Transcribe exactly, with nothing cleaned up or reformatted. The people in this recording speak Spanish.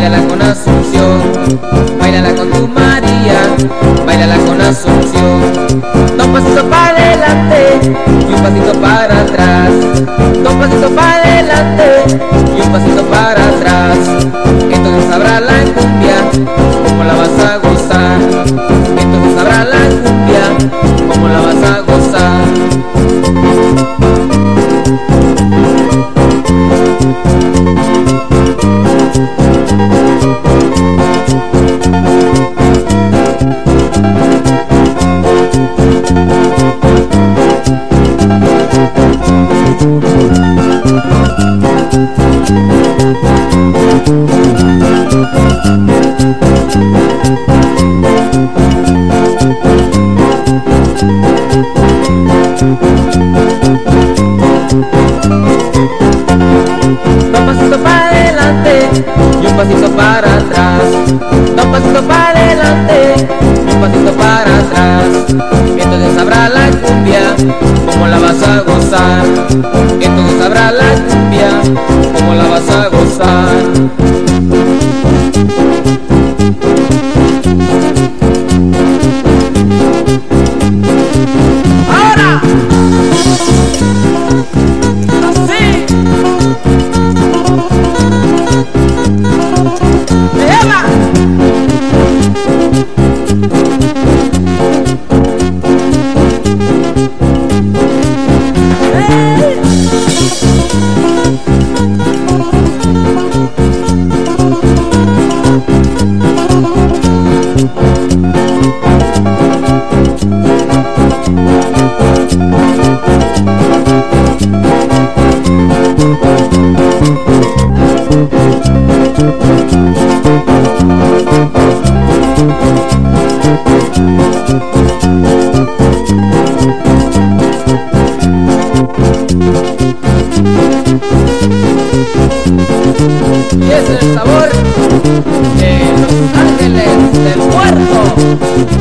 Báilala con Asunción, báilala con tu María, báilala con Asunción. Dos pasitos para adelante y un pasito para atrás. Dos pasitos para adelante y un pasito para atrás. Entonces sabrá la cumbia cómo la vas a gozar. Entonces sabrá la cumbia cómo la vas a gozar. Dos pasitos para adelante y un pasito para atrás. Dos pasitos para adelante y un pasito para atrás. Entonces sabrá la cumbia cómo la vas a gozar. Entonces sabrá la cumbia cómo la vas a gozar. ¡Ahora! ¡Así! ¡Eva! ¡Hey! Y ese es el sabor de Los Ángeles del Puerto.